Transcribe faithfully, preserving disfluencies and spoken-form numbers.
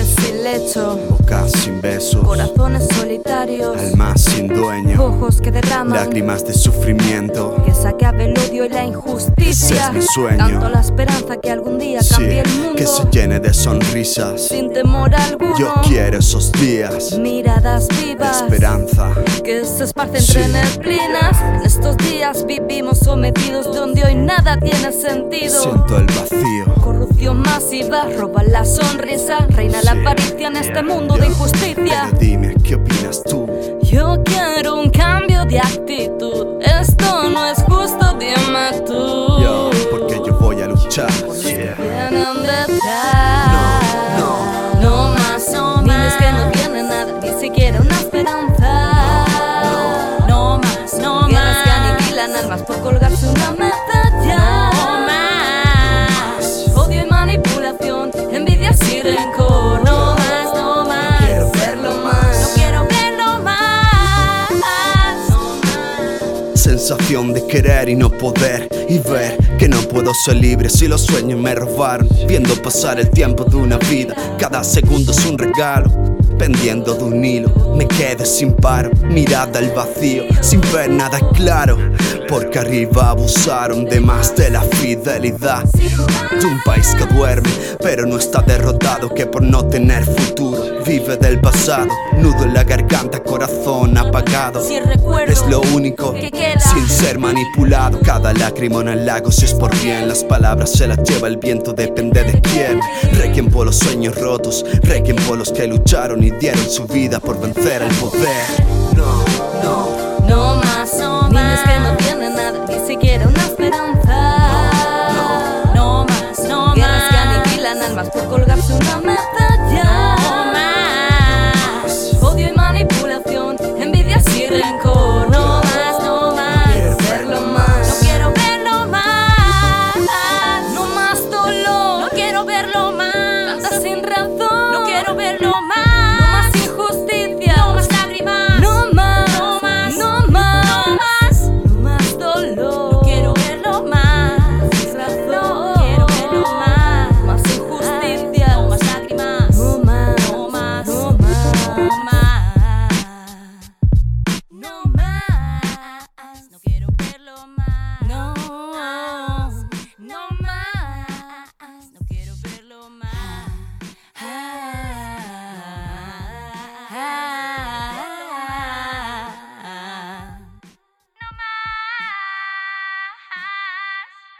Paredes sin lecho, bocas sin besos, corazones solitarios, almas sin dueño, ojos que derraman lágrimas de sufrimiento. Que se acabe el odio y la injusticia. Ese es mi sueño. Tanto la esperanza que algún día cambie Sí, el mundo, que se llene de sonrisas. sin temor alguno. Yo quiero esos días, miradas vivas, esperanza, que se esparcen Sí. entre neblinas. En estos días vivimos sometidos donde hoy nada tiene sentido. siento el vacío. Corrupción masiva, roba la sonrisa, reina la Sí. avaricia en este mundo Yo, de injusticia. Pero dime, ¿qué opinas tú? Yo quiero un cambio de actitud, esto no es justo, dime tú. Yo, porque yo voy a luchar. Yeah. Vienen detrás. No, no, no más, no más. Niños que no tienen nada, ni siquiera una esperanza. No más, no más. Guerras que aniquilan almas por colgarse una medalla. No más. Odio y manipulación, envidia y rencor. No más, no más. No quiero verlo más. No quiero verlo más. No más. Sensación de querer y no poder, y ver que no puedo ser libre si los sueños me robaron. Viendo pasar el tiempo de una vida, cada segundo es un regalo. Pendiendo de un hilo, me quedé sin paro, mirada al vacío, sin ver nada claro. Porque arriba abusaron de más de la fidelidad. De un país que duerme, pero no está derrotado, que por no tener futuro vive del pasado. Nudo en la garganta, corazón apagado. Si recuerdo Es lo único, que queda. sin ser manipulado. Cada lágrima en el lago, si es por bien. Las palabras se las lleva el viento, depende de quién. Requiem por los sueños rotos, requiem por los que lucharon y dieron su vida por vencer al poder.